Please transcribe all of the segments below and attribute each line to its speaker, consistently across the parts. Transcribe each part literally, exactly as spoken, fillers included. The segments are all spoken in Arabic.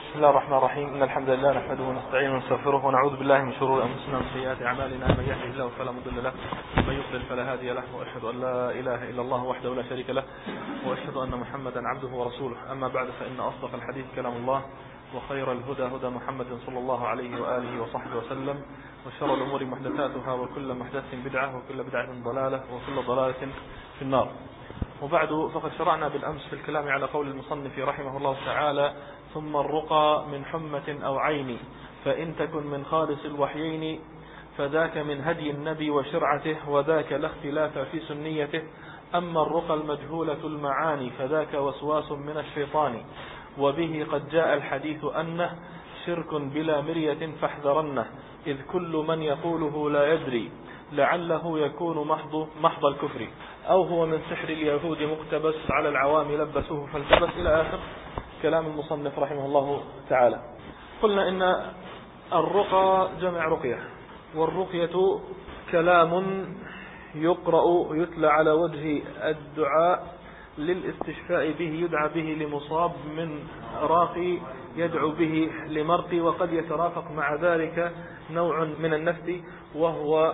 Speaker 1: بسم الله الرحمن الرحيم. إن الحمد لله نحمده ونستعينه ونستغفره ونعوذ بالله من شرور أنفسنا ومن سيئات أعمالنا، من يهده الله فلا مضل له ومن يضلل فلا هادي له، وأشهد أن لا إله إلا الله وحده لا شريك له، وأشهد أن محمدا عبده ورسوله. أما بعد، فإن أصدق الحديث كلام الله، وخير الهدى هدى محمد صلى الله عليه وآله وصحبه وسلم، وشر الأمور محدثاتها، وكل محدث بدعة، وكل بدعة ضلالة، وكل ضلالة في النار. وبعد، فقد شرعنا بالأمس في الكلام على قول المصنف رحمه الله تعالى: ثم الرقى من حمة أو عين، فإن تكن من خالص الوحيين، فذاك من هدي النبي وشرعته، وذاك لا اختلاف في سنيته. أما الرقى المجهولة المعاني، فذاك وسواس من الشيطان، وبه قد جاء الحديث أنه شرك بلا مرية فاحذرنه، إذ كل من يقوله لا يدري، لعله يكون محض, محض الكفر، أو هو من سحر اليهود مقتبس، على العوام لبسوه فالتبس، إلى آخر كلام المصنف رحمه الله تعالى. قلنا إن الرقى جمع رقية، والرقية كلام يقرأ يتلى على وجه الدعاء للاستشفاء به، يدعى به لمصاب من راقي يدعو به لمرقي، وقد يترافق مع ذلك نوع من النفث، وهو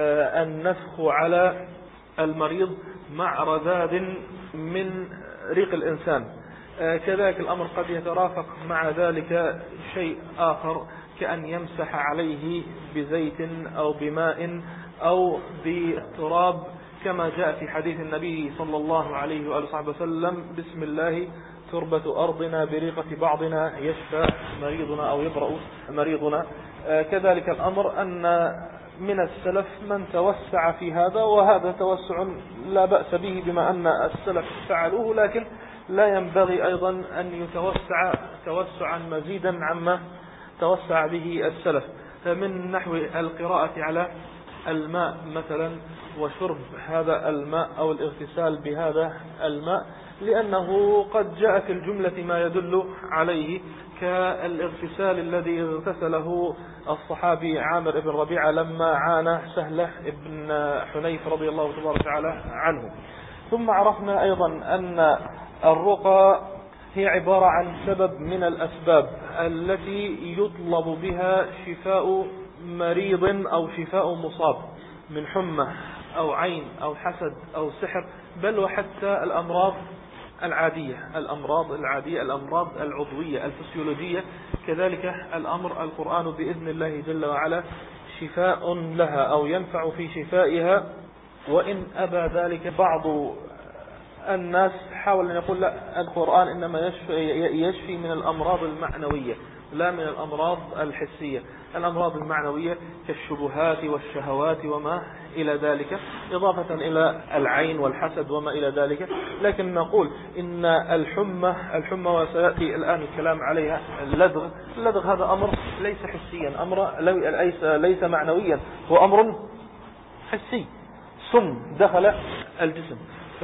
Speaker 1: النفخ على المريض مع رذاذ من ريق الإنسان. كذلك الأمر قد يترافق مع ذلك شيء آخر، كأن يمسح عليه بزيت أو بماء أو بالتراب، كما جاء في حديث النبي صلى الله عليه وآله وسلم: بسم الله تربة أرضنا بريقة بعضنا، يشفى مريضنا أو يبرأ مريضنا. كذلك الأمر أن من السلف من توسع في هذا، وهذا توسع لا بأس به بما أن السلف فعلوه، لكن لا ينبغي أيضا أن يتوسع توسعا مزيدا عما توسع به السلف، من نحو القراءة على الماء مثلا، وشرب هذا الماء أو الاغتسال بهذا الماء، لأنه قد جاء في الجملة ما يدل عليه، كالاغتسال الذي اغتسله الصحابي عامر بن ربيعة لما عانى سهلة بن حنيف رضي الله تبارك وتعالى عنه. ثم عرفنا أيضا أن الرقى هي عبارة عن سبب من الأسباب التي يطلب بها شفاء مريض أو شفاء مصاب من حمى أو عين أو حسد أو سحر، بل وحتى الأمراض العادية الأمراض العادية الأمراض العضوية الفسيولوجية. كذلك الأمر القرآن بإذن الله جل وعلا شفاء لها، أو ينفع في شفائها، وإن أبى ذلك بعض الناس حاول أن يقول لا، القرآن إنما يشفي, يشفي من الأمراض المعنوية لا من الأمراض الحسية. الأمراض المعنوية كالشبهات والشهوات وما إلى ذلك، إضافة إلى العين والحسد وما إلى ذلك. لكن نقول إن الحمى الحمى وسيأتي الآن الكلام عليها، اللدغ اللدغ هذا أمر ليس حسيا، أمر ليس, ليس معنويا، هو أمر حسي، سم دخل الجسم.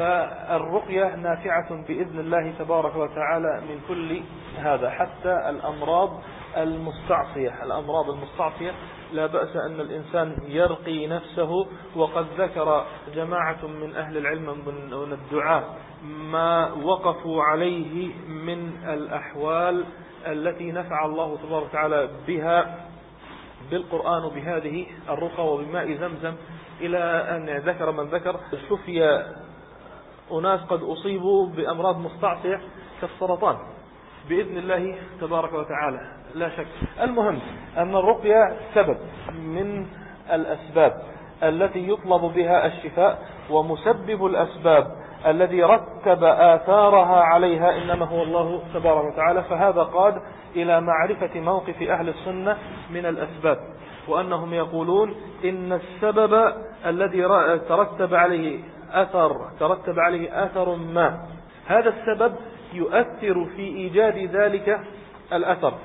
Speaker 1: فالرقية نافعة بإذن الله تبارك وتعالى من كل هذا، حتى الأمراض المستعصية الأمراض المستعصية لا بأس أن الإنسان يرقي نفسه. وقد ذكر جماعة من أهل العلم من الدعاء ما وقفوا عليه من الأحوال التي نفع الله تبارك وتعالى بها بالقرآن بهذه الرقى وبماء زمزم، إلى أن ذكر من ذكر شفي أناس قد أصيبوا بأمراض مستعصية كالسرطان بإذن الله تبارك وتعالى، لا شك. المهم أن الرقية سبب من الأسباب التي يطلب بها الشفاء، ومسبب الأسباب الذي رتب آثارها عليها إنما هو الله تبارك وتعالى. فهذا قاد إلى معرفة موقف أهل السنة من الأسباب، وأنهم يقولون إن السبب الذي ترتب عليه أثر ترتب عليه أثر ما، هذا السبب يؤثر في إيجاد ذلك الأثر،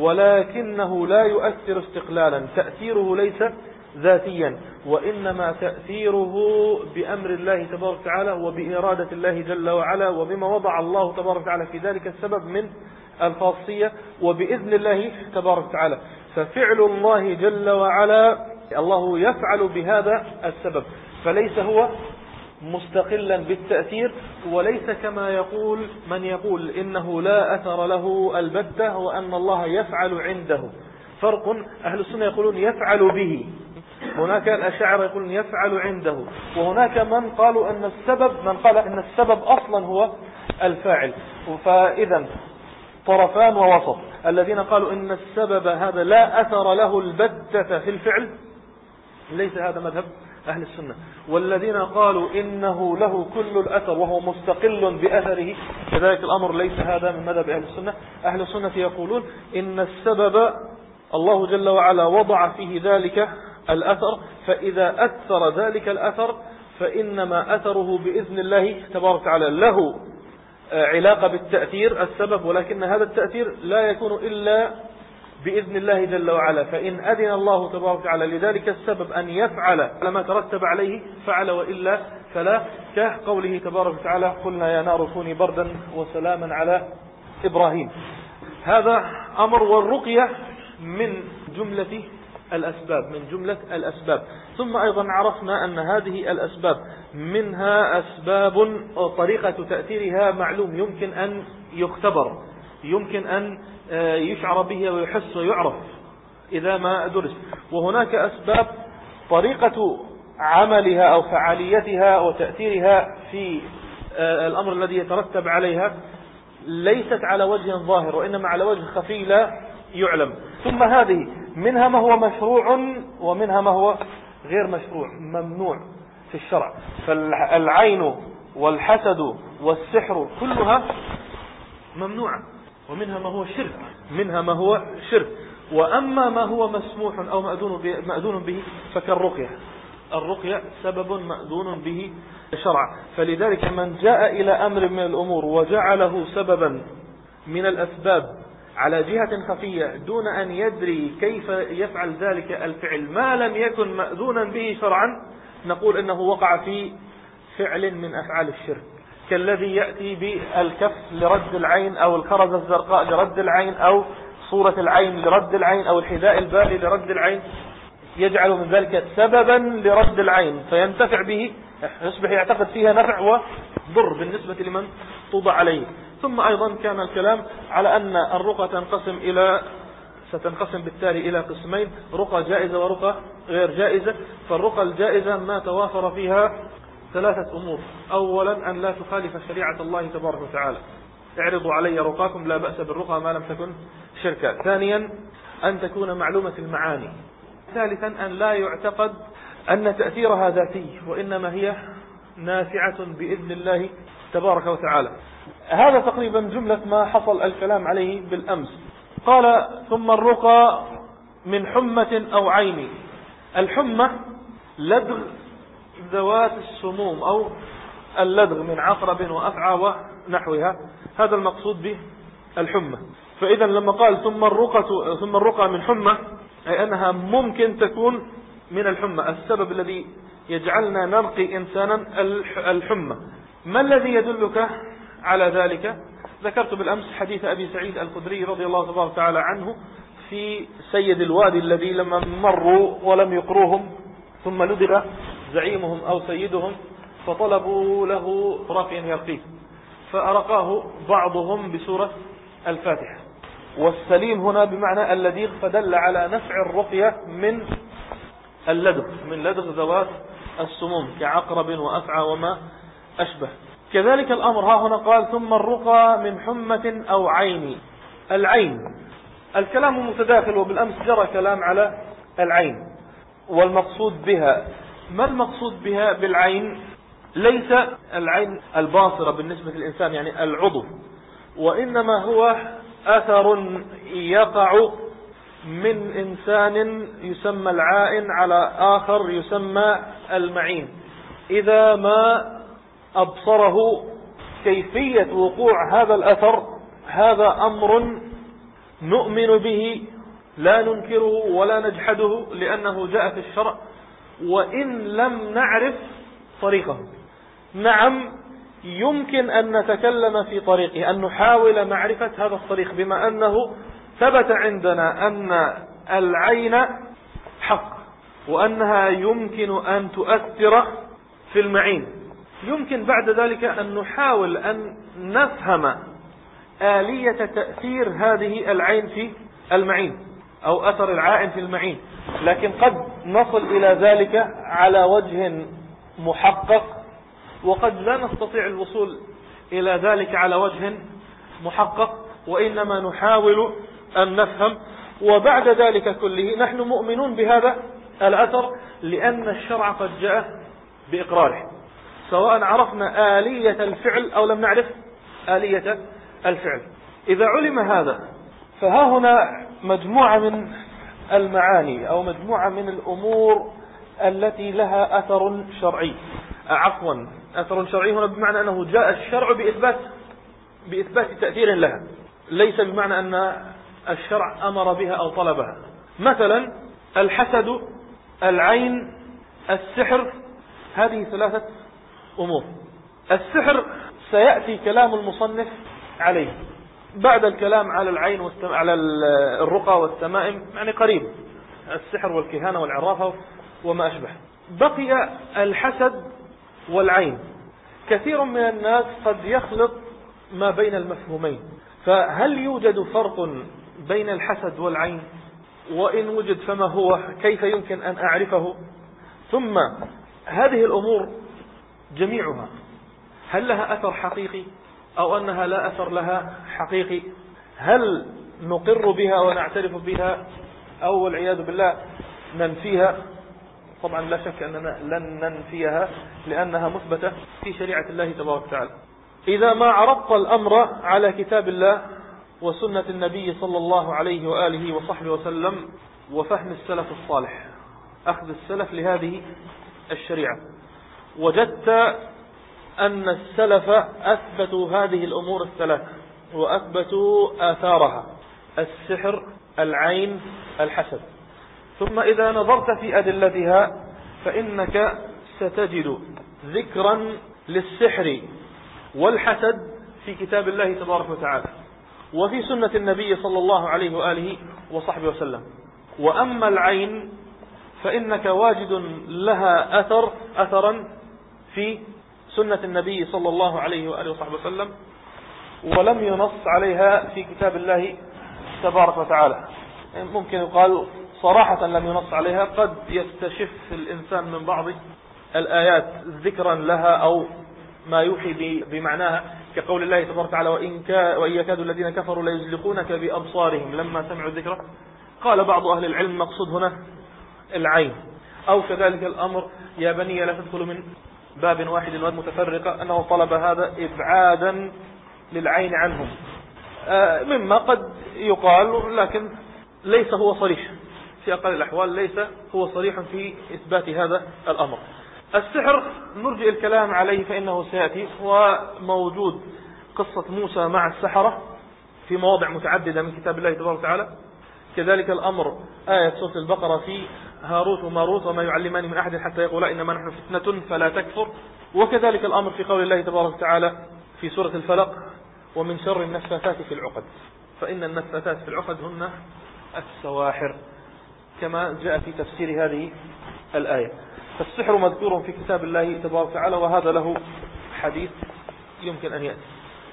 Speaker 1: ولكنه لا يؤثر استقلالا، تأثيره ليس ذاتيا، وإنما تأثيره بأمر الله تبارك وتعالى وبإرادة الله جل وعلا، وبما وضع الله تبارك وتعالى في ذلك السبب من الخاصية، وبإذن الله تبارك وتعالى. ففعل الله جل وعلا الله يفعل بهذا السبب، فليس هو مستقلا بالتأثير، وليس كما يقول من يقول إنه لا أثر له البتة وأن الله يفعل عنده. فرق، أهل السنة يقولون يفعل به، هناك الأشاعرة يقولون يفعل عنده، وهناك من قالوا أن السبب من قال أن السبب أصلا هو الفاعل. فإذا طرفان ووسط، الذين قالوا إن السبب هذا لا أثر له البتة في الفعل، ليس هذا مذهب أهل السنة، والذين قالوا إنه له كل الأثر وهو مستقل بأثره، كذلك الأمر ليس هذا من مذهب أهل السنة. أهل السنة يقولون إن السبب الله جل وعلا وضع فيه ذلك الأثر، فإذا أثر ذلك الأثر فإنما أثره بإذن الله تبارك وتعالى له علاقة بالتأثير السبب، ولكن هذا التأثير لا يكون إلا بإذن الله جل وعلا. فإن أذن الله تبارك وتعالى لذلك السبب أن يفعل على ما ترتب عليه فعل، وإلا فلا، كقوله تبارك وتعالى قلنا يا نار كوني بردا وسلاما على إبراهيم. هذا أمر. والرقية من جملة الأسباب، من جملة الأسباب. ثم أيضا عرفنا أن هذه الأسباب منها أسباب طريقة تأثيرها معلوم، يمكن أن يختبر، يمكن أن يشعر به ويحس ويعرف إذا ما درس. وهناك أسباب طريقة عملها أو فعاليتها وتأثيرها في الأمر الذي يترتب عليها ليست على وجه ظاهر، وإنما على وجه خفي لا يعلم. ثم هذه منها ما هو مشروع ومنها ما هو غير مشروع، ممنوع في الشرع. فالعين والحسد والسحر كلها ممنوعة، ومنها ما هو شرك، منها ما هو شرك. وأما ما هو مسموح أو مأذون به فكالرقية، الرقية سبب مأذون به شرعا. فلذلك من جاء إلى أمر من الأمور وجعله سببا من الأسباب على جهة خفية دون أن يدري كيف يفعل ذلك الفعل ما لم يكن مأذونا به شرعا، نقول إنه وقع في فعل من أفعال الشرك، كالذي يأتي بالكف لرد العين، أو الخرزة الزرقاء لرد العين، أو صورة العين لرد العين، أو الحذاء البالي لرد العين، يجعل من ذلك سببا لرد العين فينتفع به، يصبح يعتقد فيها نفع وضر بالنسبة لمن توضع عليه. ثم أيضا كان الكلام على أن الرقى تنقسم إلى ستنقسم بالتالي إلى قسمين، رقى جائزة ورقى غير جائزة. فالرقى الجائزة ما توافر فيها ثلاثة أمور: أولا أن لا تخالف شريعة الله تبارك وتعالى، اعرضوا علي رقاكم لا بأس بالرقى ما لم تكن شركا. ثانيا أن تكون معلومة المعاني. ثالثا أن لا يعتقد أن تأثيرها ذاتي، وإنما هي نافعة بإذن الله تبارك وتعالى. هذا تقريبا جملة ما حصل الكلام عليه بالأمس. قال ثم الرقى من حمة أو عين. الحمة لدغ ذوات السموم، أو اللدغ من عقرب وأفعى ونحوها، هذا المقصود به الحمة. فإذا لما قال ثم الرقى ثم الرقى من حمة، أي أنها ممكن تكون من الحمة، السبب الذي يجعلنا نرقي إنسانا الحمة. ما الذي يدلك على ذلك؟ ذكرت بالأمس حديث أبي سعيد الخدري رضي الله تبارك وتعالى عنه في سيد الوادي الذي لما مروا ولم يقروهم ثم لدغ زعيمهم أو سيدهم فطلبوا له رقيا يرقيه، فأرقاه بعضهم بسورة الفاتحة. والسليم هنا بمعنى اللديغ، فدل على نفع الرقية من اللدغ، من لدغ ذوات السموم كعقرب وأفعى وما أشبه. كذلك الأمر ها هنا قال ثم الرقى من حمة أو عين. العين الكلام متداخل، وبالأمس جرى كلام على العين والمقصود بها. ما المقصود بها بالعين؟ ليس العين الباصرة بالنسبة للإنسان يعني العضو، وإنما هو أثر يقع من إنسان يسمى العائن على آخر يسمى المعين، إذا ما أبصره كيفية وقوع هذا الأثر. هذا أمر نؤمن به لا ننكره ولا نجحده لأنه جاء في الشرع، وإن لم نعرف طريقه. نعم يمكن أن نتكلم في طريقه، أن نحاول معرفة هذا الطريق، بما أنه ثبت عندنا أن العين حق وأنها يمكن أن تؤثر في المعين. يمكن بعد ذلك أن نحاول أن نفهم آلية تأثير هذه العين في المعين أو أثر العائن في المعين، لكن قد نصل إلى ذلك على وجه محقق، وقد لا نستطيع الوصول إلى ذلك على وجه محقق، وإنما نحاول أن نفهم. وبعد ذلك كله نحن مؤمنون بهذا الأثر، لأن الشرع قد جاء بإقراره، سواء عرفنا آلية الفعل أو لم نعرف آلية الفعل. إذا علم هذا فها هنا مجموعة من المعاني أو مجموعة من الأمور التي لها أثر شرعي، عفوا أثر شرعي هنا بمعنى أنه جاء الشرع بإثبات بإثبات تأثير لها، ليس بمعنى أن الشرع أمر بها أو طلبها. مثلا الحسد، العين، السحر، هذه ثلاثة أمور. السحر سيأتي كلام المصنف عليه بعد الكلام على العين والسم... على الرقى والتمائم، يعني قريب، السحر والكهانة والعرافة وما أشبه. بقي الحسد والعين. كثير من الناس قد يخلط ما بين المفهومين، فهل يوجد فرق بين الحسد والعين؟ وإن وجد فما هو؟ كيف يمكن أن أعرفه؟ ثم هذه الأمور جميعها هل لها أثر حقيقي أو أنها لا أثر لها حقيقي؟ هل نقر بها ونعترف بها أو والعياذ بالله ننفيها؟ طبعا لا شك أننا لن ننفيها لأنها مثبتة في شريعة الله تبارك وتعالى. إذا ما عرضت الأمر على كتاب الله وسنة النبي صلى الله عليه وآله وصحبه وسلم وفهم السلف الصالح، أخذ السلف لهذه الشريعة، وجدت أن السلف أثبتوا هذه الأمور الثلاثة وأثبتوا آثارها: السحر، العين، الحسد. ثم إذا نظرت في أدلتها فإنك ستجد ذكرا للسحر والحسد في كتاب الله تبارك وتعالى وفي سنة النبي صلى الله عليه وآله وصحبه وسلم. وأما العين فإنك واجد لها أثر أثرا في سنة النبي صلى الله عليه وآله وصحبه وسلم، ولم ينص عليها في كتاب الله تبارك وتعالى. ممكن يقال صراحة لم ينص عليها، قد يستشف الإنسان من بعض الآيات ذكرا لها أو ما يوحي بمعناها، كقول الله تبارك وتعالى: وإن, كا وإن يكاد الذين كفروا ليزلقونك بأبصارهم لما سمعوا الذكر. قال بعض أهل العلم مقصود هنا العين. أو كذلك الأمر: يا بني لا تدخلوا من باب واحد متفرقة، أنه طلب هذا إبعادا للعين عنهم، مما قد يقال لكن ليس هو صريح، في أقل الأحوال ليس هو صريح في إثبات هذا الأمر. السحر نرجئ الكلام عليه فإنه سيأتي، وموجود قصة موسى مع السحرة في مواضع متعددة من كتاب الله تبارك وتعالى. كذلك الأمر آية سورة البقرة في هاروت وماروت: وما يعلمان من أحد حتى يقولا إنما نحن فتنة فلا تكفر. وكذلك الأمر في قول الله تبارك وتعالى في سورة الفلق: ومن شر النفاثات في العقد، فإن النفاثات في العقد هن السواحر، كما جاء في تفسير هذه الآية. فالسحر مذكور في كتاب الله تبارك وتعالى، وهذا له حديث يمكن أن يأتي.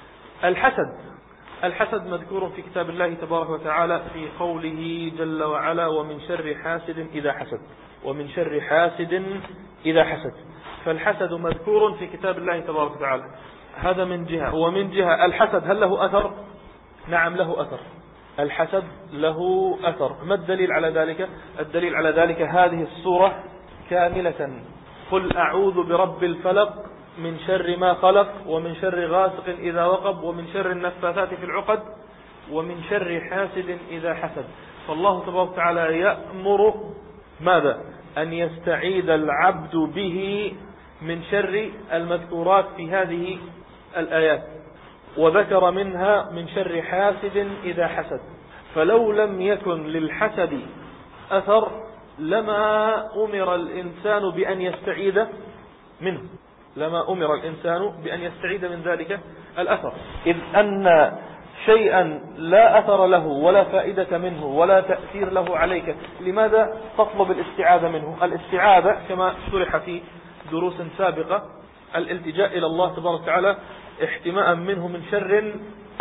Speaker 1: الحسد الحسد مذكور في كتاب الله تبارك وتعالى في قوله جل وعلا: ومن شر حاسد إذا حسد، ومن شر حاسد إذا حسد. فالحسد مذكور في كتاب الله تبارك وتعالى، هذا من جهة. ومن جهة الحسد هل له أثر؟ نعم له أثر، الحسد له أثر. ما الدليل على ذلك؟ الدليل على ذلك هذه السورة كاملة: قل أعوذ برب الفلق من شر ما خلق، ومن شر غاسق إذا وقب، ومن شر النفاثات في العقد، ومن شر حاسد إذا حسد. فالله تبارك وتعالى يأمر ماذا؟ أن يستعيذ العبد به من شر المذكورات في هذه الآيات، وذكر منها من شر حاسد إذا حسد. فلو لم يكن للحسد أثر لما أمر الإنسان بأن يستعيذ منه، لما أمر الإنسان بأن يستعيذ من ذلك الأثر، إذ أن شيئا لا أثر له ولا فائدة منه ولا تأثير له عليك، لماذا تطلب الاستعاذة منه؟ الاستعاذة كما شرح في دروس سابقة: الالتجاء إلى الله تبارك وتعالى احتماء منه من شر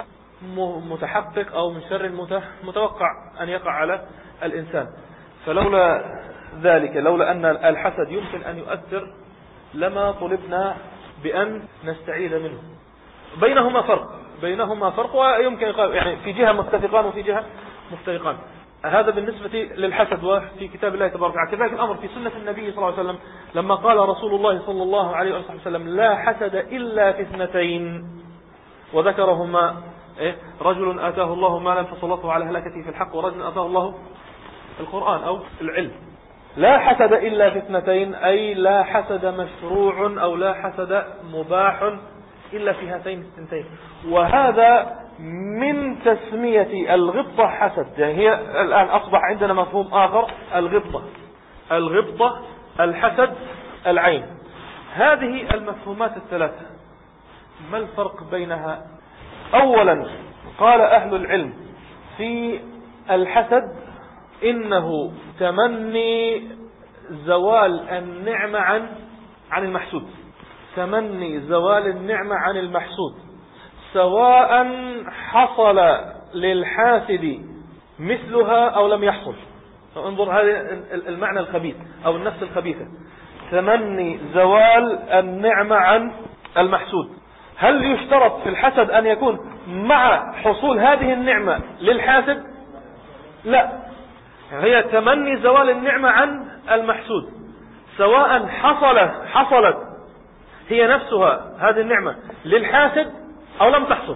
Speaker 1: متحقق أو من شر متوقع أن يقع على الإنسان. فلولا ذلك، لولا أن الحسد يمكن أن يؤثر، لما طلبنا بأن نستعيذ منه. بينهما فرق بينهما فرق ويمكن يقال يعني في جهة متفقان وفي جهة مفترقان. هذا بالنسبة للحسد وفي كتاب الله تبارك وتعالى. كذلك الأمر في سنة النبي صلى الله عليه وسلم لما قال رسول الله صلى الله عليه وسلم لا حسد إلا في اثنتين، وذكرهما إيه؟ رجل آتاه الله مالا فسلطه على هلكته في الحق، ورجل آتاه الله القرآن أو العلم. لا حسد إلا في اثنتين، أي لا حسد مشروع أو لا حسد مباح إلا في هاتين الثنتين. وهذا من تسمية الغبطة حسد، يعني هي الآن أصبح عندنا مفهوم آخر، الغبطة الغبطة الحسد العين. هذه المفهومات الثلاثة ما الفرق بينها؟ أولا قال أهل العلم في الحسد إنه تمني زوال النعمة عن عن المحسود، تمني زوال النعمة عن المحسود، سواء حصل للحاسد مثلها أو لم يحصل. انظر هذا المعنى الخبيث أو النفس الخبيثة، تمني زوال النعمة عن المحسود. هل يشترط في الحسد أن يكون مع حصول هذه النعمة للحاسد؟ لا، هي تمني زوال النعمة عن المحسود، سواء حصل حصلت هي نفسها هذه النعمة للحاسد أو لم تحصل.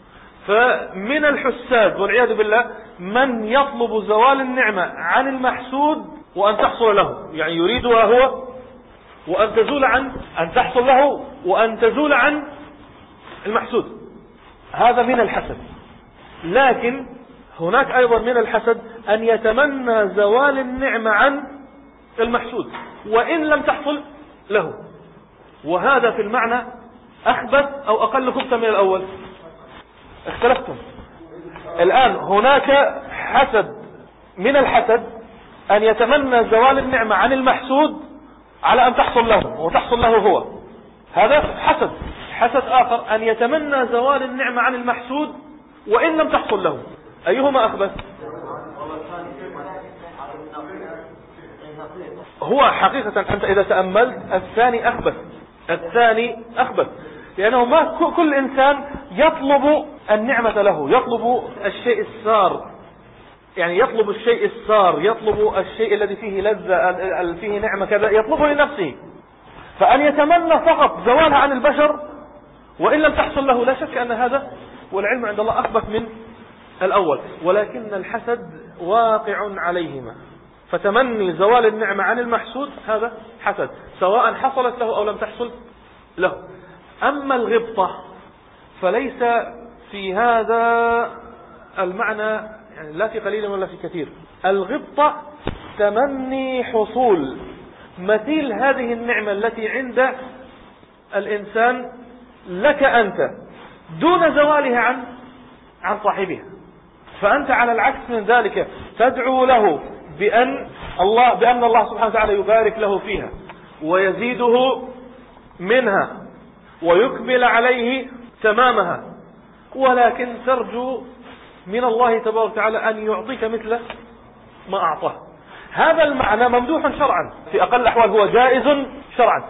Speaker 1: فمن الحساد والعياذ بالله من يطلب زوال النعمة عن المحسود وأن تحصل له، يعني يريدها هو وأن تزول عن أن تحصل له وأن تزول عن المحسود. هذا من الحسد. لكن هناك أيضا من الحسد أن يتمنى زوال النعمة عن المحسود وإن لم تحصل له، وهذا في المعنى أخبث أو أقل خبثا من الأول. اختلفتم الآن. هناك حسد من الحسد أن يتمنى زوال النعمة عن المحسود على أن تحصل له وتحصل له هو، هذا حسد. حسد آخر أن يتمنى زوال النعمة عن المحسود وإن لم تحصل له. أيهما أخبث؟ هو حقيقة أنت إذا تأملت الثاني أخبث، الثاني أخبث، لأنه ما كل إنسان يطلب النعمة له، يطلب الشيء السار، يعني يطلب الشيء السار، يطلب الشيء الذي فيه لذة، فيه نعمة كذا، يطلبه لنفسه. فأن يتمنى فقط زوالها عن البشر وإن لم تحصل له، لا شك أن هذا والعلم عند الله أخبث من الأول. ولكن الحسد واقع عليهما، فتمني زوال النعمة عن المحسود هذا حسد، سواء حصلت له أو لم تحصل له. أما الغبطة فليس في هذا المعنى، يعني لا في قليل ولا في كثير. الغبطة تمني حصول مثيل هذه النعمة التي عند الإنسان لك أنت دون زوالها عن عن صاحبها. فأنت على العكس من ذلك تدعو له بأن الله بأن الله سبحانه وتعالى يبارك له فيها ويزيده منها ويكمل عليه تمامها، ولكن ترجو من الله تبارك وتعالى أن يعطيك مثل ما أعطاه. هذا المعنى ممدوح شرعا، في أقل الأحوال هو جائز شرعا،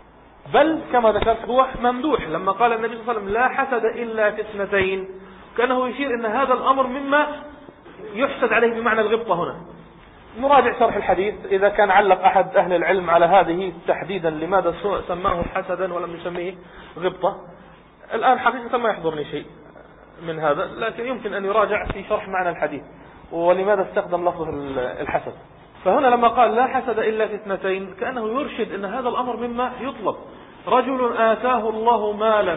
Speaker 1: بل كما ذكرت هو ممدوح. لما قال النبي صلى الله عليه وسلم لا حسد إلا في اثنتين، كأنه يشير أن هذا الأمر مما يحسد عليه بمعنى الغبطة. هنا نراجع شرح الحديث إذا كان علق أحد أهل العلم على هذه تحديدا، لماذا سماه حسدا ولم يسميه غبطة. الآن حقيقة ما يحضرني شيء من هذا، لكن يمكن أن يراجع في شرح معنى الحديث ولماذا استخدم لفظ الحسد. فهنا لما قال لا حسد إلا في اثنتين، كأنه يرشد أن هذا الأمر مما يطلب. رجل آتاه الله مالا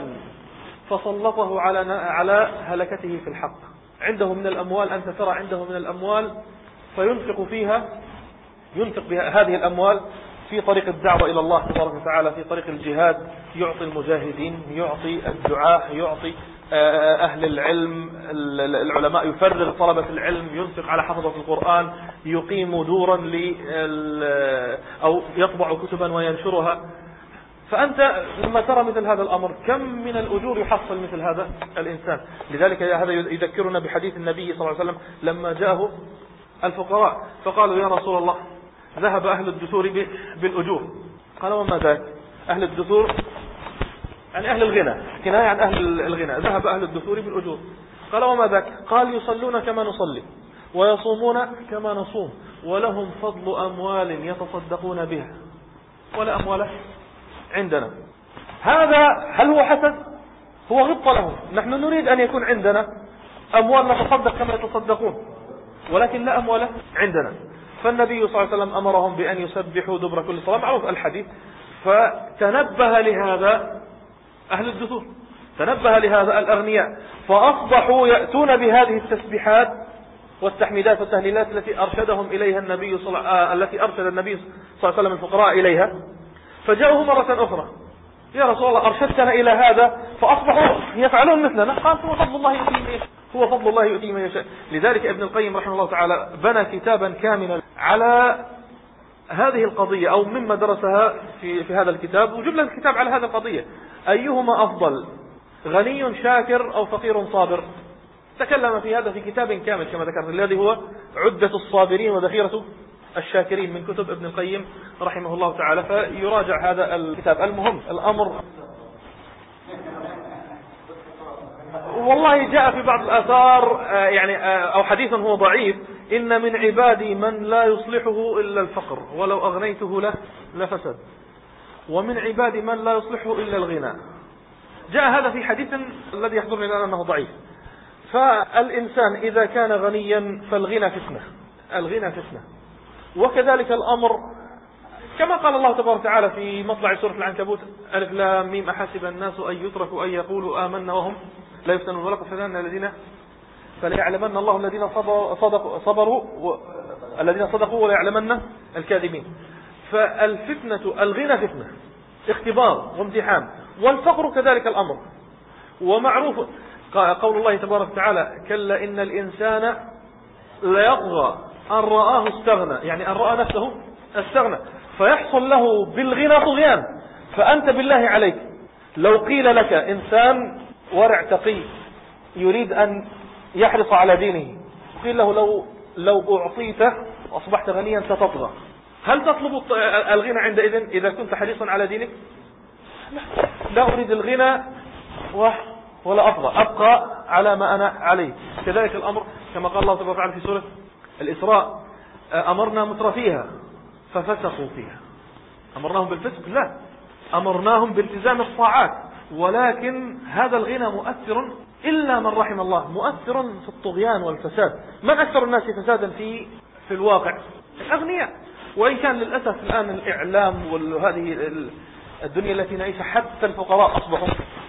Speaker 1: فسلطه على على هلكته في الحق. عنده من الأموال، أنت ترى عنده من الأموال فينفق فيها، ينفق بها هذه الأموال في طريق الدعوة إلى الله تبارك وتعالى، في طريق الجهاد، يعطي المجاهدين، يعطي الدعاة، يعطي أهل العلم العلماء، يفرغ طلبة العلم، ينفق على حفظة القرآن، يقيم دورا ل أو يطبع كتبا وينشرها. فأنت لما ترى مثل هذا الأمر كم من الأجور يحصل مثل هذا الإنسان. لذلك هذا يذكرنا بحديث النبي صلى الله عليه وسلم لما جاءه الفقراء فقالوا يا رسول الله ذهب أهل الدثور بالأجور. قال وما ذاك؟ أهل الدثور يعني أهل الغنى، كناية عن أهل الغنى. ذهب أهل الدثور بالأجور. قال وما ذاك؟ قال يصلون كما نصلي ويصومون كما نصوم ولهم فضل أموال يتصدقون بها ولا أموال عندنا. هذا هل هو حسد؟ هو غبطة لهم. نحن نريد أن يكون عندنا أموال نتصدق كما يتصدقون ولكن لا أموال عندنا. فالنبي صلى الله عليه وسلم أمرهم بأن يسبحوا دبر كل صلاة، معروف الحديث. فتنبه لهذا أهل الدثور، تنبه لهذا الأغنياء، فأصبحوا يأتون بهذه التسبيحات والتحميدات والتهليلات التي أرشدهم إليها النبي صلى آه التي أرشد النبي صلى الله عليه وسلم الفقراء إليها. فجاءوه مرة أخرى يا رسول الله أرشدتنا إلى هذا، فأصبحوا يفعلون مثلنا. قال هو فضل الله يؤتيه من يشاء، هو فضل الله يؤتيه من يشاء. لذلك ابن القيم رحمه الله تعالى بنى كتابا كاملا على هذه القضية، أو مما درسها في في هذا الكتاب، وجملة الكتاب على هذه القضية: أيهما أفضل، غني شاكر أو فقير صابر؟ تكلم في هذا في كتاب كامل كما ذكرت، الذي هو عدة الصابرين وذخيرة الشاكرين من كتب ابن القيم رحمه الله تعالى. فيراجع هذا الكتاب. المهم الأمر والله جاء في بعض الآثار يعني أو حديث هو ضعيف: إن من عبادي من لا يصلحه إلا الفقر ولو أغنيته له لفسد، ومن عبادي من لا يصلحه إلا الغنى. جاء هذا في حديث الذي يحضرني الآن أنه ضعيف. فالإنسان إذا كان غنيا فالغنى فتنة، الغنى فتنة. وكذلك الأمر كما قال الله تبارك وتعالى في مطلع سورة العنكبوت: ألف لام ميم أحسب الناس أن يتركوا أن يقولوا آمنا وهم لا يفتنون ولقد فتنا الذين فليعلمن الله الذين صدقوا صبروا الذين صدقوا وليعلمن الكاذبين. فالفتنة الغنى فتنة، اختبار وامتحان، والفقر كذلك الأمر. ومعروف قول الله تبارك وتعالى: كلا إن الإنسان ليطغى أن رآه استغنى، يعني أن رأى نفسه استغنى، فيحصل له بالغنى طغيان. فأنت بالله عليك لو قيل لك إنسان ورع تقي يريد أن يحرص على دينه، قيل له لو لو أعطيته أصبحت غنيا ستطغى، هل تطلب الغنى عندئذ إذا كنت حريصا على دينك؟ لا أريد الغنى ولا أطغى، أبقى على ما أنا عليه. كذلك الأمر كما قال الله تبارك وتعالى في سورة الإسراء: أمرنا مترفيها ففسقوا فيها. أمرناهم بالفسق؟ لا، أمرناهم بالتزام الطاعات. ولكن هذا الغنى مؤثر إلا من رحم الله، مؤثر في الطغيان والفساد. من أكثر الناس فسادا في في الواقع؟ الأغنياء. وإن كان للأسف الآن الإعلام وهذه الدنيا التي نعيشها حتى الفقراء أصبحوا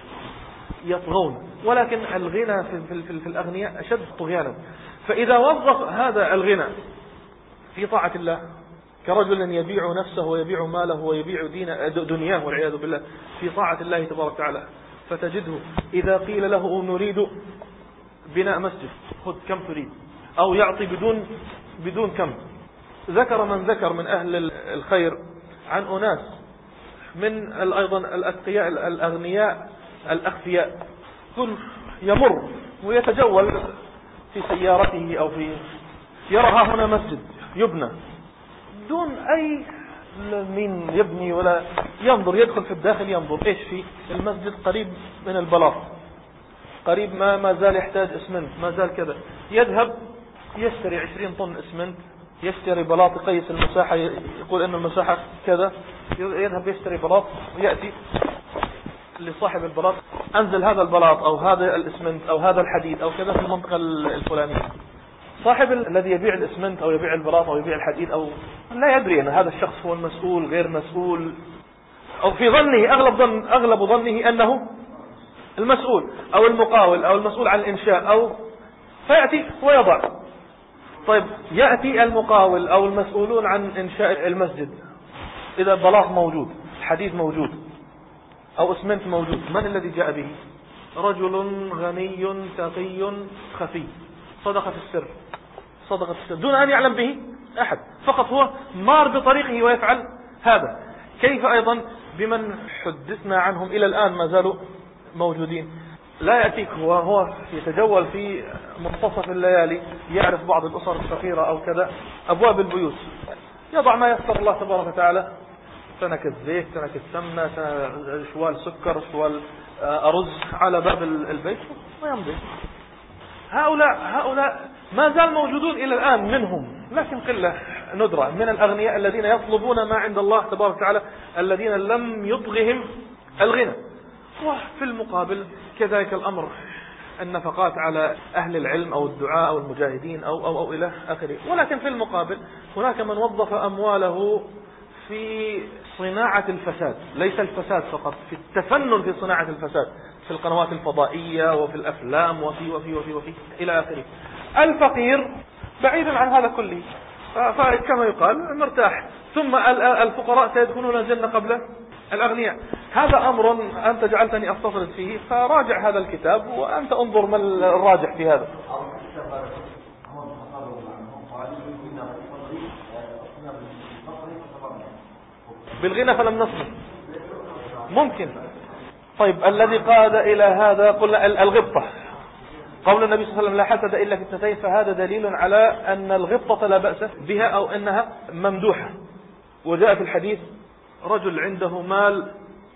Speaker 1: يطغون، ولكن الغنى في, في, في, في الأغنياء أشد طغيانا. فإذا وظف هذا الغنى في طاعة الله كرجل يبيع نفسه ويبيع ماله ويبيع دين دنياه والعياذ بالله في طاعة الله تبارك وتعالى، فتجده إذا قيل له نريد بناء مسجد خذ كم تريد، أو يعطي بدون بدون كم. ذكر من ذكر من أهل الخير عن أناس من أيضا الأتقياء الأغنياء الأخفياء، كل يمر ويتجول في سيارته أو في يرى هنا مسجد يبنى دون أي من يبني ولا ينظر، يدخل في الداخل ينظر إيش في المسجد، قريب من البلاط، قريب ما ما زال يحتاج اسمنت، ما زال كذا، يذهب يشتري عشرين طن اسمنت، يشتري بلاط يقيس المساحة، يقول إن المساحة كذا، يذهب يشتري بلاط ويأتي لصاحب البلاط: أنزل هذا البلاط أو هذا الاسمنت أو هذا الحديد أو كذا في المنطقة الفلانية. صاحب الذي يبيع الاسمنت أو يبيع البلاط أو يبيع الحديد أو لا يدري أن هذا الشخص هو المسؤول غير مسؤول، أو في ظنه أغلب ظن أغلب ظنه أنه المسؤول أو المقاول أو المسؤول عن الإنشاء، أو فيأتي ويضع. طيب يأتي المقاول أو المسؤولون عن إنشاء المسجد، إذا بلاط موجود، حديد موجود أو اسمنت موجود، من الذي جاء به؟ رجل غني تقي خفي، صدقة في السر، صدقة في السر دون أن يعلم به أحد، فقط هو مار بطريقه ويفعل هذا. كيف أيضا بمن حدثنا عنهم إلى الآن ما زالوا موجودين؟ لا يأتيك وهو يتجول في منتصف الليالي يعرف بعض الأسر الفقيرة أو كذا أبواب البيوت، يضع ما يسر الله تبارك وتعالى، سنك الزيت، سنك السمنة، شوال سكر، شوال أرز على باب البيت ويمضي. هؤلاء هؤلاء ما زال موجودون إلى الآن منهم، لكن قلة ندرة من الأغنياء الذين يطلبون ما عند الله تبارك وتعالى، الذين لم يطغهم الغنى. وفي المقابل كذلك الأمر النفقات على أهل العلم أو الدعاء أو المجاهدين أو, أو, أو إلى آخره. ولكن في المقابل هناك من وظف أمواله في صناعة الفساد، ليس الفساد فقط، في التفنن في صناعة الفساد، في القنوات الفضائية وفي الأفلام وفي وفي وفي وفي إلى آخره. الفقير بعيدا عن هذا كله، فكما يقال مرتاح، ثم الفقراء سيدخلون الجنة قبل الأغنياء. هذا أمر أنت جعلتني أستطرد فيه، فراجع هذا الكتاب وأنت انظر ما الراجح في هذا. بالغنى فلم نصبر ممكن. طيب الذي قاد إلى هذا قلنا الغبطة، قول النبي صلى الله عليه وسلم لا حسد إلا في اثنتين، فهذا دليل على أن الغبطة لا بأس بها أو أنها ممدوحة. وجاء في الحديث رجل عنده مال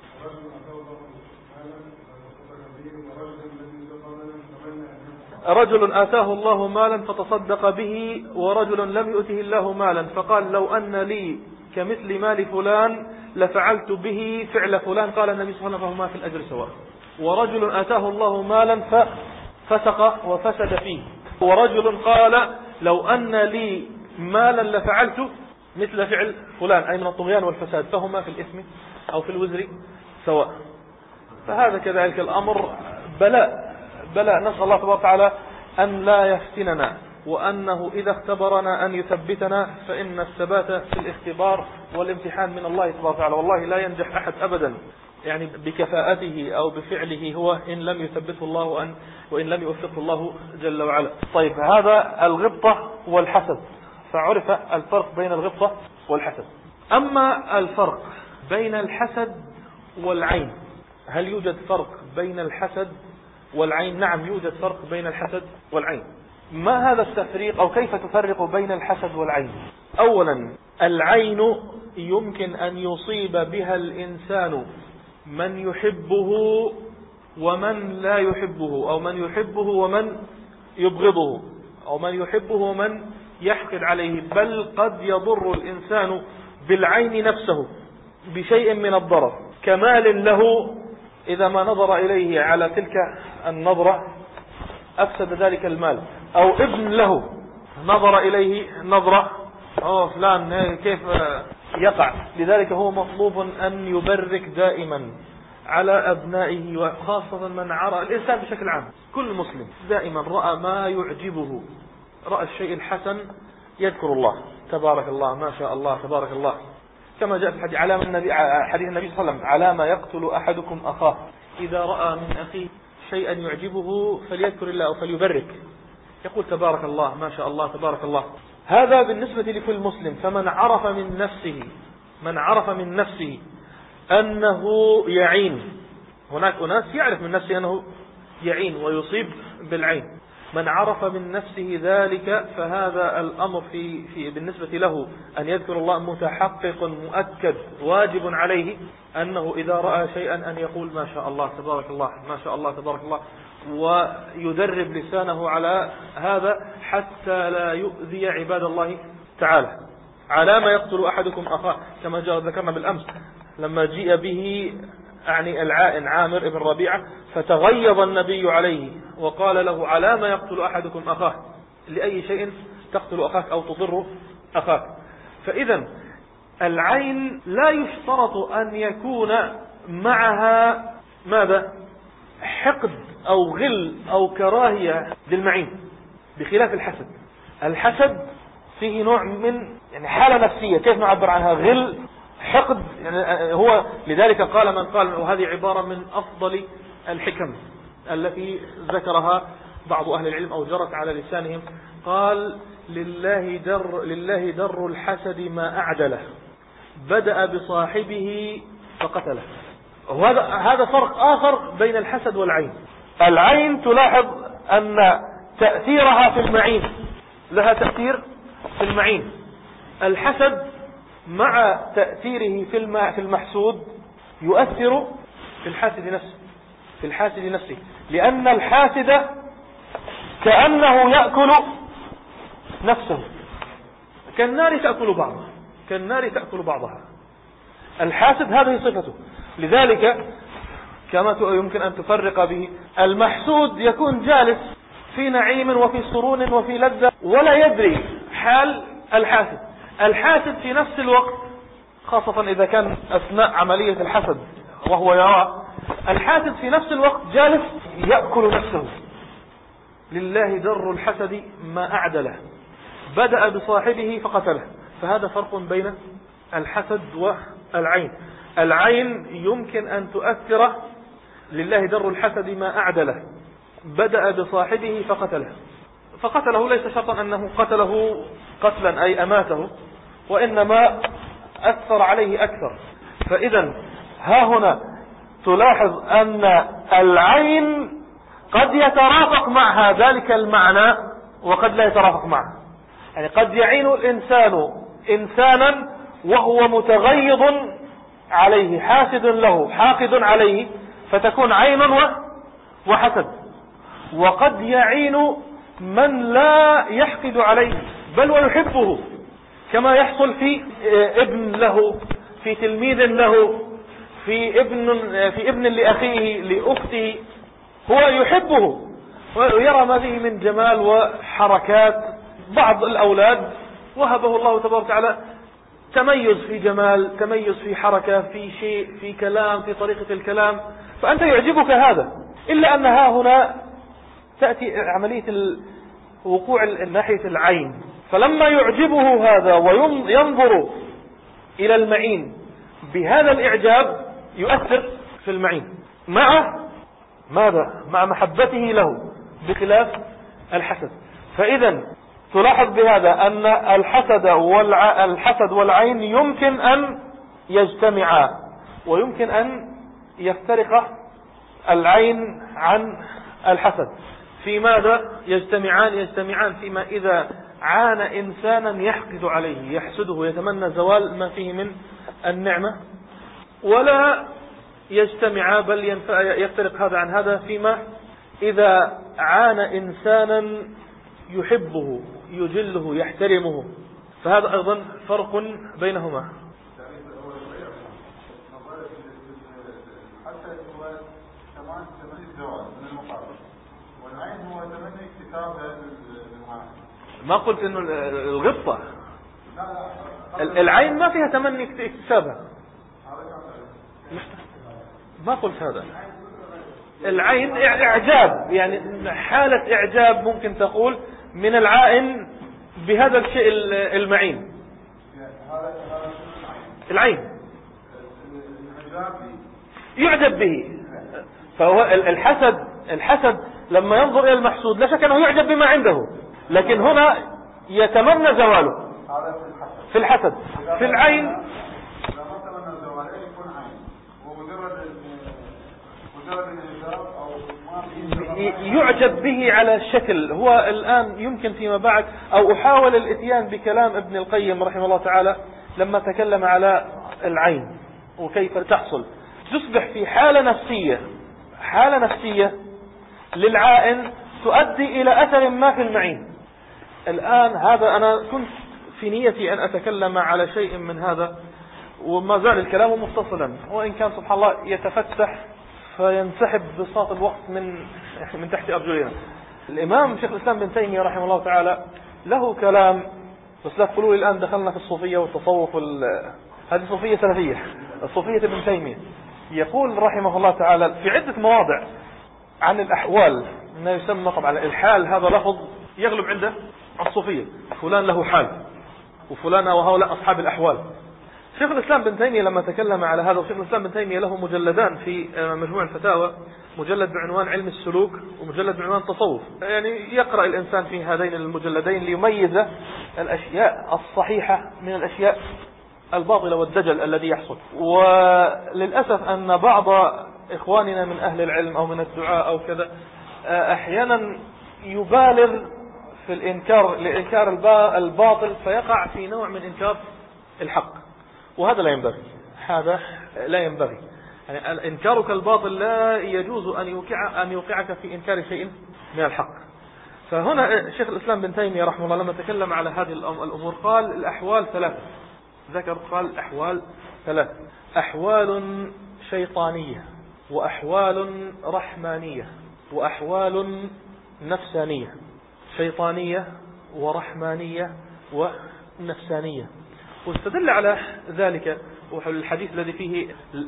Speaker 1: رجل آتاه الله مالا فتصدق به ورجل لم يؤته الله مالا فقال لو أن لي كمثل مال فلان لفعلت به فعل فلان، قال النبي صلى الله عليه وسلم فهما في الأجر سواء. ورجل آتاه الله مالا ففسق وفسد فيه، ورجل قال لو أن لي مالا لفعلت مثل فعل فلان، أي من الطغيان والفساد، فهما في الإثم أو في الوزر سواء. فهذا كذلك الأمر بلاء بلاء، نسأل الله تبارك وتعالى أن لا يفتننا، وأنه إذا اختبرنا أن يثبتنا، فإن الثبات في الاختبار والامتحان من الله تبارك وتعالى، والله لا ينجح أحد أبدا يعني بكفاءته أو بفعله هو إن لم يثبته الله وأن وإن لم يوفقه الله جل وعلا. طيب هذا الغبطة والحسد، فعرف الفرق بين الغبطة والحسد. أما الفرق بين الحسد والعين، هل يوجد فرق بين الحسد والعين؟ نعم يوجد فرق بين الحسد والعين. ما هذا التفريق أو كيف تفرق بين الحسد والعين؟ أولا العين يمكن أن يصيب بها الإنسان من يحبه ومن لا يحبه، أو من يحبه ومن يبغضه، أو من يحبه ومن يحقد عليه، بل قد يضر الإنسان بالعين نفسه بشيء من الضرر، كمال له إذا ما نظر إليه على تلك النظرة أفسد ذلك المال، أو ابن له نظر إليه نظرة أوه فلان كيف يقع. لذلك هو مطلوب أن يبرك دائما على أبنائه، وخاصة من عرى الإنسان بشكل عام، كل مسلم دائما رأى ما يعجبه، رأى الشيء الحسن يذكر الله تبارك الله ما شاء الله تبارك الله، كما جاء في الحديث علامة النبي حديث النبي صلى الله عليه وسلم على ما يقتل أحدكم أخاه، إذا رأى من أخيه شيئا يعجبه فليذكر الله أو فليبرك، يقول تبارك الله ما شاء الله تبارك الله. هذا بالنسبة لكل مسلم. فمن عرف من نفسه من عرف من نفسه أنه يعين، هناك أناس يعرف من نفسه أنه يعين ويصيب بالعين، من عرف من نفسه ذلك فهذا الأمر في, في بالنسبة له أن يذكر الله متحقق مؤكد، واجب عليه أنه إذا رأى شيئا أن يقول ما شاء الله تبارك الله ما شاء الله تبارك الله، ويدرب لسانه على هذا حتى لا يؤذي عباد الله تعالى. على ما يقتل أحدكم أخاه، كما جاء ذكرنا بالأمس لما جيء به أعني العائن عامر ابن ربيعة، فتغيظ النبي عليه وقال له على ما يقتل أحدكم أخاه، لأي شيء تقتل أخاك أو تضر أخاك. فإذا العين لا يشترط أن يكون معها ماذا؟ حقد أو غل أو كراهية للمعين، بخلاف الحسد. الحسد فيه نوع من يعني حالة نفسية، كيف نعبر عنها؟ غل، حقد، يعني هو لذلك قال من قال، وهذه عبارة من أفضل الحكم التي ذكرها بعض أهل العلم أو جرت على لسانهم، قال لله در, لله در الحسد ما أعدله، بدأ بصاحبه فقتله. وهذا هذا فرق آخر بين الحسد والعين. العين تلاحظ أن تأثيرها في المعين، لها تأثير في المعين. الحسد مع تأثيره في في المحسود يؤثر في الحاسد نفسه في الحاسد نفسه لأن الحاسد كأنه يأكل نفسه، كالنار تأكل بعضها كالنار تأكل بعضها. الحاسد هذه صفته. لذلك كما يمكن أن تفرق به، المحسود يكون جالس في نعيم وفي سرور وفي لذة ولا يدري حال الحاسد. الحاسد في نفس الوقت، خاصة إذا كان أثناء عملية الحسد وهو يرى، الحاسد في نفس الوقت جالس يأكل نفسه. لله در الحسد ما أعدله، بدأ بصاحبه فقتله. فهذا فرق بين الحسد والعين. العين يمكن أن تؤثر، لله در الحسد ما أعدله، بدأ بصاحبه فقتله. فقتله ليس شرطا أنه قتله قتلا أي أماته، وإنما أثر عليه أكثر. فإذا ها هنا تلاحظ أن العين قد يترافق معها ذلك المعنى وقد لا يترافق معها. يعني قد يعين الإنسان إنسانا وهو متغيظ عليه، حاسد له، حاقد عليه، فتكون عين وحسد. وقد يعين من لا يحقد عليه بل ويحبه، كما يحصل في ابن له، في تلميذ له، في ابن في ابن لأخيه لأخته، هو يحبه ويرى ما فيه من جمال وحركات. بعض الأولاد وهبه الله تبارك وتعالى تميز في جمال، تميز في حركة، في شيء، في كلام، في طريقة الكلام، فأنت يعجبك هذا. إلا أن ها هنا تأتي عملية وقوع ناحية العين. فلما يعجبه هذا وينظر إلى المعين بهذا الإعجاب يؤثر في المعين مع ماذا؟ مع محبته له، بخلاف الحسد. فإذا تلاحظ بهذا أن الحسد والع... الحسد والعين يمكن أن يجتمعا، ويمكن أن يفترق العين عن الحسد. في ماذا يجتمعان؟ يجتمعان فيما إذا عان إنسانا يحقد عليه، يحسده، يتمنى زوال ما فيه من النعمة. ولا يجتمع بل يفترق هذا عن هذا فيما إذا عان إنسانا يحبه، يجله، يحترمه. فهذا أيضا فرق بينهما. ما قلت انه الغبطة، العين ما فيها تمني اكتسابها، ما قلت هذا. العين اعجاب، يعني حالة اعجاب ممكن تقول من العائن بهذا الشيء المعين. العين يعجب به. فهو الحسد الحسد لما ينظر الى المحسود لا شك انه يعجب بما عنده، لكن هنا يتمنى زواله في الحسد. في العين يعجب به على الشكل. هو الآن يمكن فيما بعد، أو أحاول الاتيان بكلام ابن القيم رحمه الله تعالى لما تكلم على العين وكيف تحصل، تصبح في حالة نفسية حالة نفسية للعائن تؤدي إلى أثر ما في المعين. الآن هذا أنا كنت في نيتي أن أتكلم على شيء من هذا، وما زال الكلام متصلا، وإن كان سبحان الله يتفتح فينسحب بساط الوقت من من تحت أرجلنا. الإمام شيخ الإسلام بن تيمية رحمه الله تعالى له كلام، بس لا تقولوا لي الآن دخلنا في الصوفية والتصوف. هذه صوفية سلفية، الصوفية ابن تيمية. يقول رحمه الله تعالى في عدة مواضع عن الأحوال، ما يسمى طبعا الحال، هذا لفظ يغلب عنده الصوفية، فلان له حال وفلان وهؤلاء أصحاب الأحوال. شيخ الإسلام بن تيمية لما تكلم على هذا، وشيخ الإسلام بن تيمية له مجلدان في مجموع الفتاوى، مجلد بعنوان علم السلوك ومجلد بعنوان التصوف. يعني يقرأ الإنسان في هذين المجلدين ليميز الأشياء الصحيحة من الأشياء الباطل والدجل الذي يحصل. وللأسف أن بعض إخواننا من أهل العلم أو من الدعاء أو كذا أحيانا يبالغ في الإنكار لإنكار الباطل فيقع في نوع من إنكار الحق، وهذا لا ينبغي. هذا لا ينبغي. يعني إنكارك الباطل لا يجوز أن يوقع أن يوقعك في إنكار شيء من الحق. فهنا شيخ الإسلام بن تيمية رحمه الله لما تكلم على هذه الأمور قال الأحوال ثلاثة. ذكر قال الأحوال ثلاثة: أحوال شيطانية، وأحوال رحمانية، وأحوال نفسانية. شيطانية ورحمانية ونفسانية. واستدل على ذلك الحديث الذي فيه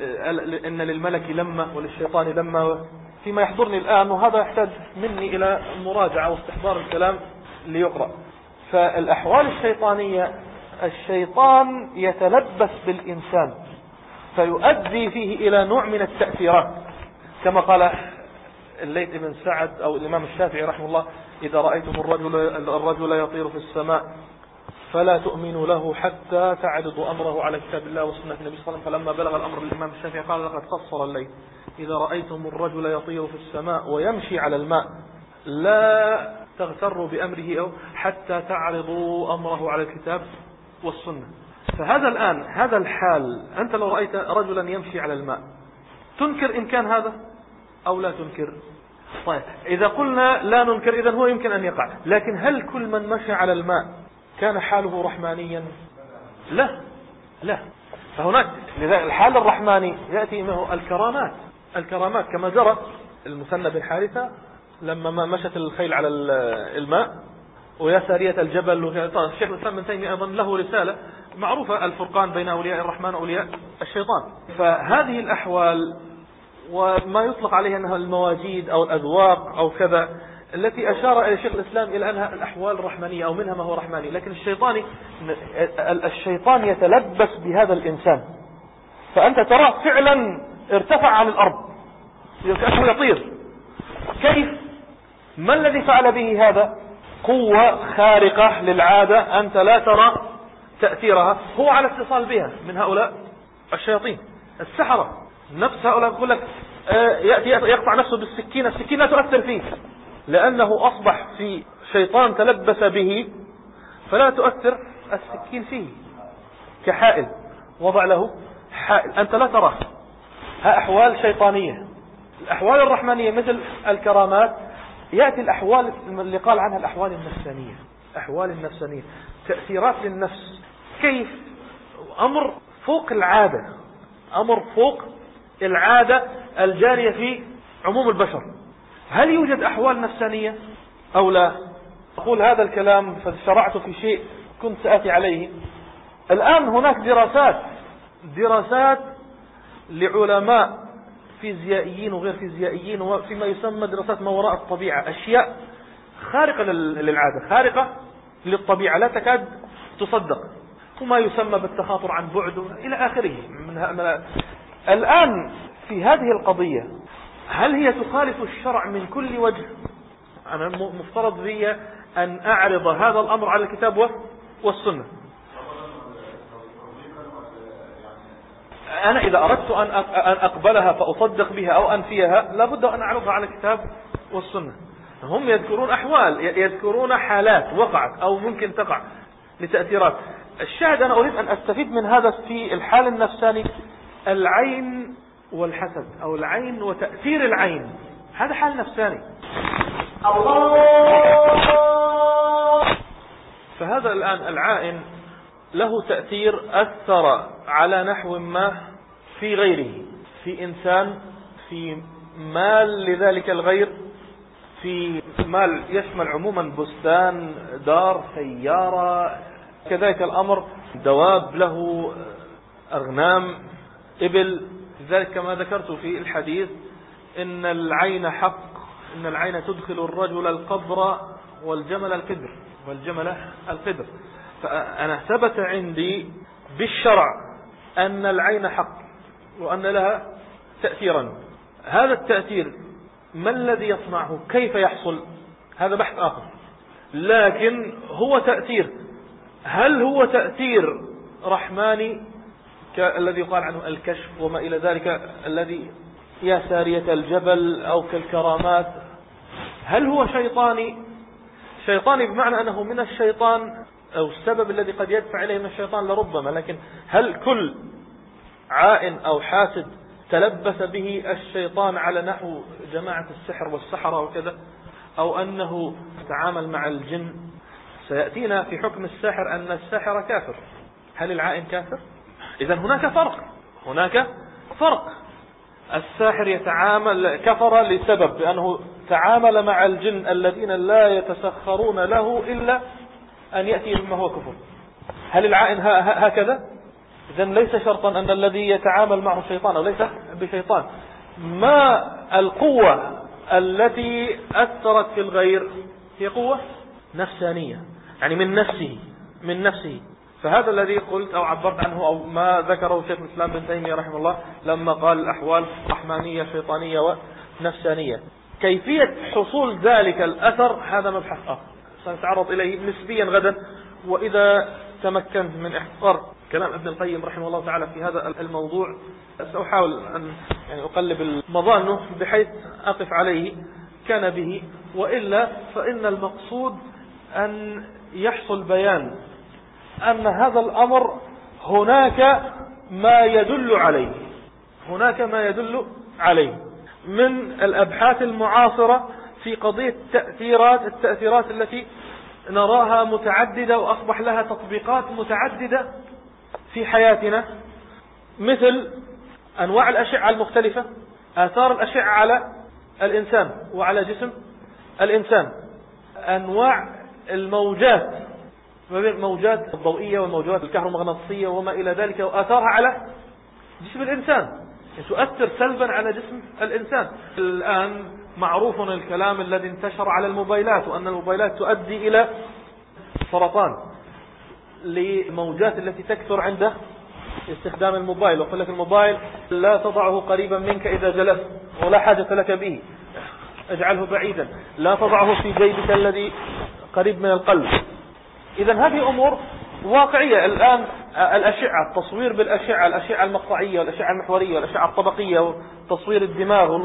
Speaker 1: إن للملك لما وللشيطان لما، فيما يحضرني الآن، وهذا يحتاج مني إلى مراجعة واستحضار الكلام ليقرأ. فالأحوال الشيطانية، الشيطان يتلبس بالإنسان فيؤدي فيه إلى نوع من التأثيرات، كما قال الليث بن سعد أو الإمام الشافعي رحمه الله: إذا رأيتم الرجل, الرجل يطير في السماء فلا تؤمنوا له حتى تعرضوا أمره على كتاب الله وسنة النبي صلى الله عليه وسلم. فلما بلغ الأمر للإمام الشافعي قال: لقد قصر الليث: إذا رأيتم الرجل يطير في السماء ويمشي على الماء لا تغتروا بأمره أو حتى تعرضوا أمره على الكتاب والسنة. فهذا الآن هذا الحال، أنت لو رأيت رجلا يمشي على الماء تنكر إن كان هذا أو لا تنكر؟ طيب إذا قلنا لا ننكر إذن هو يمكن أن يقع، لكن هل كل من مشى على الماء كان حاله رحمانيا؟ لا لا. فهناك الحال الرحماني يأتي معه الكرامات. الكرامات كما جرى المثنى بن حارثة لما ما مشت الخيل على الماء ويا سارية الجبل. الشيخ الإسلام بن تيمية أيضا له رسالة معروفة: الفرقان بين أولياء الرحمن وأولياء الشيطان. فهذه الأحوال وما يطلق عليها أنها المواجيد أو الأذواق أو كذا، التي أشار إلى شيخ الإسلام إلى أنها الأحوال الرحمانية أو منها ما هو رحماني. لكن الشيطاني الشيطان يتلبس بهذا الإنسان، فأنت تراه فعلا ارتفع عن الأرض كأنه يطير. كيف؟ ما الذي فعل به هذا؟ قوة خارقة للعادة أنت لا ترى تأثيرها، هو على اتصال بها من هؤلاء الشياطين السحرة. نفس هؤلاء يقول لك يأتي يقطع نفسه بالسكينة، السكينة تؤثر فيه لأنه أصبح في شيطان تلبس به فلا تؤثر السكين فيه. كحائل وضع له حائل أنت لا تراه. ها أحوال شيطانية. الأحوال الرحمانية مثل الكرامات يأتي الأحوال اللي قال عنها الأحوال النفسانية. أحوال النفسانية تأثيرات للنفس. كيف؟ أمر فوق العادة، أمر فوق العادة الجارية في عموم البشر. هل يوجد أحوال نفسانية أو لا؟ أقول هذا الكلام فشرعت في شيء كنت سأتي عليه. الآن هناك دراسات دراسات لعلماء فيزيائيين وغير فيزيائيين وفيما يسمى دراسات ما وراء الطبيعة، أشياء خارقة للعادة، خارقة للطبيعة، لا تكاد تصدق، وما يسمى بالتخاطر عن بعد إلى آخره. الآن في هذه القضية هل هي تخالف الشرع من كل وجه؟ أنا مفترض بي أن أعرض هذا الأمر على الكتاب والسنة. أنا إذا أردت أن أقبلها فأصدق بها أو أنفيها لابد أن أعرضها على الكتاب والسنة. هم يذكرون أحوال، يذكرون حالات وقعت أو ممكن تقع لتأثيرات. الشاهد أنا أريد أن أستفيد من هذا في الحال النفساني. العين والحسد أو العين وتأثير العين، هذا حال نفساني. فهذا الآن العائن له تأثير أثر على نحو ما في غيره، في إنسان، في مال لذلك الغير، في مال يشمل عموما بستان، دار، سيارة، كذلك الأمر دواب له، أغنام، إبل. لذلك كما ذكرت في الحديث إن العين حق، إن العين تدخل الرجل القبر والجمل القدر والجمل القدر. فأنا ثبت عندي بالشرع أن العين حق وأن لها تأثيرا. هذا التأثير ما الذي يصنعه؟ كيف يحصل؟ هذا بحث آخر، لكن هو تأثير. هل هو تأثير رحماني كالذي يقال عنه الكشف وما إلى ذلك، الذي يا سارية الجبل أو كالكرامات، هل هو شيطاني؟ شيطاني بمعنى أنه من الشيطان أو السبب الذي قد يدفع إليه من الشيطان لربما، لكن هل كل عائن أو حاسد تلبس به الشيطان على نحو جماعة السحر والسحرة وكذا، أو أنه تعامل مع الجن؟ سيأتينا في حكم الساحر أن الساحر كافر. هل العائن كافر؟ إذن هناك فرق، هناك فرق. الساحر يتعامل كفر لسبب بأنه تعامل مع الجن الذين لا يتسخرون له إلا أن يأتي بما هو كفر. هل العائن هكذا؟ إذن ليس شرطا أن الذي يتعامل معه شيطان أو ليس بشيطان. ما القوة التي أثرت في الغير؟ هي قوة نفسانية، يعني من نفسه من نفسه. فهذا الذي قلت أو عبرت عنه أو ما ذكره شيخ الإسلام بن تيمية رحمه الله لما قال الأحوال رحمانية شيطانية ونفسانية. كيفية حصول ذلك الأثر هذا مبحث آخر سنتعرض إليه نسبيا غدا، وإذا تمكنت من إحضار كلام ابن القيم رحمه الله تعالى في هذا الموضوع سأحاول أن يعني أقلب المظانة بحيث أقف عليه كان به، وإلا فإن المقصود أن يحصل بيان أن هذا الأمر هناك ما يدل عليه، هناك ما يدل عليه من الأبحاث المعاصرة في قضية التأثيرات التأثيرات التي نراها متعددة وأصبح لها تطبيقات متعددة في حياتنا، مثل أنواع الأشعة المختلفة، آثار الأشعة على الإنسان وعلى جسم الإنسان، أنواع الموجات، الموجات الضوئية والموجات الكهرومغناطيسية وما إلى ذلك، وآثارها على جسم الإنسان، تؤثر سلبا على جسم الإنسان. الآن معروف الكلام الذي انتشر على الموبايلات، وأن الموبايلات تؤدي إلى سرطان للموجات التي تكثر عند استخدام الموبايل. وقال لك الموبايل لا تضعه قريبا منك إذا جلست ولا حاجة لك به، اجعله بعيدا، لا تضعه في جيبك الذي قريب من القلب. إذن هذه أمور واقعية. الآن الأشعة، التصوير بالأشعة، الأشعة المقطعية والأشعة المحورية والأشعة الطبقية وتصوير الدماغ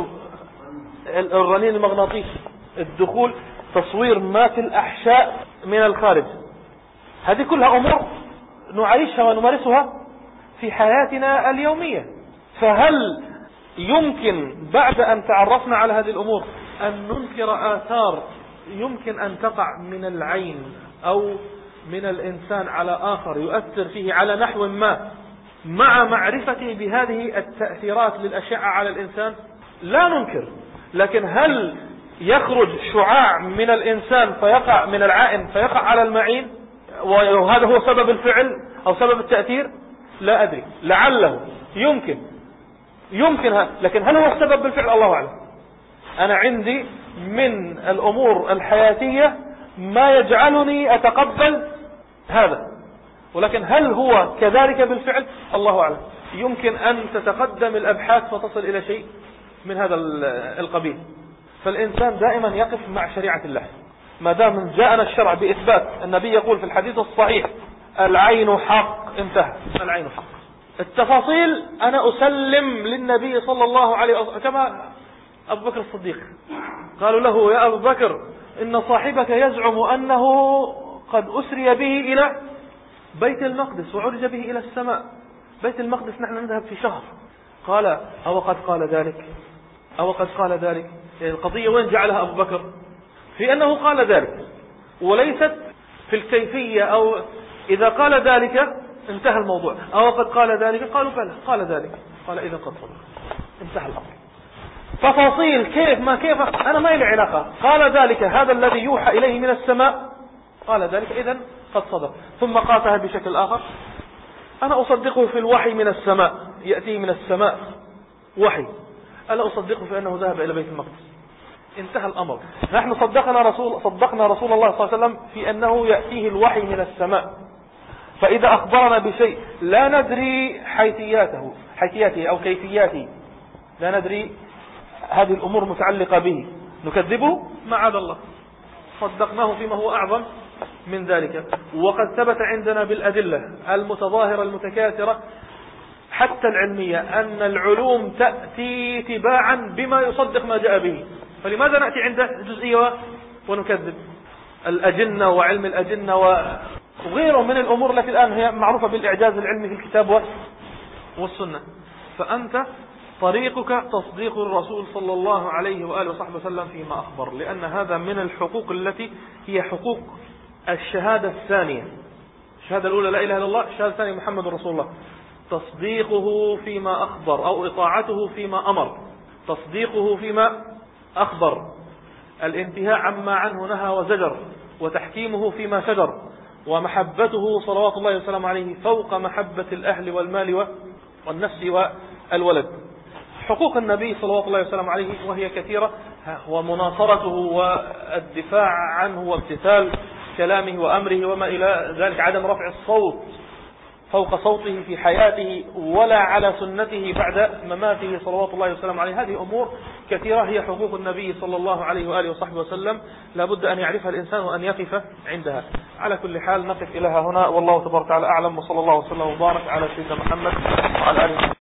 Speaker 1: والرنين المغناطيسي، الدخول، تصوير ما في الأحشاء من الخارج، هذه كلها أمور نعيشها ونمارسها في حياتنا اليومية. فهل يمكن بعد أن تعرفنا على هذه الأمور أن ننكر آثار يمكن أن تقع من العين أو من الإنسان على آخر يؤثر فيه على نحو ما مع معرفته بهذه التأثيرات للأشعة على الإنسان؟ لا ننكر. لكن هل يخرج شعاع من الإنسان فيقع من العائن فيقع على المعين وهذا هو سبب الفعل أو سبب التأثير؟ لا أدري، لعله يمكن يمكن هذا، لكن هل هو السبب بالفعل؟ الله أعلم. أنا عندي من الأمور الحياتية ما يجعلني أتقبل هذا، ولكن هل هو كذلك بالفعل؟ الله أعلم. يمكن أن تتقدم الأبحاث فتصل إلى شيء من هذا القبيل. فالإنسان دائما يقف مع شريعة الله، ما دام جاءنا الشرع بإثبات. النبي يقول في الحديث الصحيح العين حق، انتهى، العين حق. التفاصيل أنا أسلم للنبي صلى الله عليه وسلم، كما أبو بكر الصديق قالوا له يا أبو بكر إن صاحبك يزعم أنه قد أسري به إلى بيت المقدس وعرج به إلى السماء. بيت المقدس نحن نذهب في شهر. قال أو قد قال ذلك أو قد قال ذلك. يعني القضية وين جعلها أبو بكر؟ في أنه قال ذلك، وليست في الكيفية. أو إذا قال ذلك انتهى الموضوع. أو قد قال ذلك، قالوا بلى قال ذلك، قال إذا قد صدق، انتهى الأمر. تفاصيل كيف ما كيف أنا ما لي علاقة. قال ذلك هذا الذي يوحى إليه من السماء، قال ذلك إذن قد صدق. ثم قاتها بشكل آخر، أنا أصدقه في الوحي من السماء، يأتي من السماء وحي، ألا أصدقه في أنه ذهب إلى بيت المقدس. انتهى الأمر. نحن صدقنا رسول صدقنا رسول الله صلى الله عليه وسلم في أنه يأتيه الوحي من السماء. فإذا أخبرنا بشيء لا ندري حيثياته حيثياته أو كيفياته، لا ندري هذه الأمور متعلقة به، نكذبه معاذ الله، صدقناه فيما هو أعظم من ذلك. وقد ثبت عندنا بالأدلة المتظاهرة المتكاثرة حتى العلمية أن العلوم تأتي تباعا بما يصدق ما جاء به، فلماذا نأتي عند جزئية ونكذب؟ الأجنة وعلم الأجنة وغيره من الأمور التي الآن هي معروفة بالإعجاز العلمي في الكتاب والسنة. فأنت طريقك تصديق الرسول صلى الله عليه وآله وصحبه وسلم فيما أخبر، لأن هذا من الحقوق التي هي حقوق الشهادة الثانية. الشهادة الأولى لا إله إلا الله، الشهادة الثانية محمد رسول الله. تصديقه فيما أخبر أو إطاعته فيما أمر، تصديقه فيما أخبر، الانتهاء عما عنه نهى وزجر، وتحكيمه فيما شجر، ومحبته صلوات الله وسلامه عليه فوق محبة الأهل والمال والنفس والولد. حقوق النبي صلوات الله وسلامه عليه وهي كثيرة، ومناصرته والدفاع عنه وامتثال كلامه وأمره وما إلى ذلك، عدم رفع الصوت فوق صوته في حياته ولا على سنته بعد مماته صلوات الله وسلامه عليه. هذه أمور كثيرة هي حقوق النبي صلى الله عليه وآله وصحبه وسلم، لابد أن يعرفها الإنسان وأن يقف عندها. على كل حال نقف إلى هنا، والله تبارك وتعالى أعلم، وصلى الله وسلم وبارك على سيدنا محمد وعلى آله.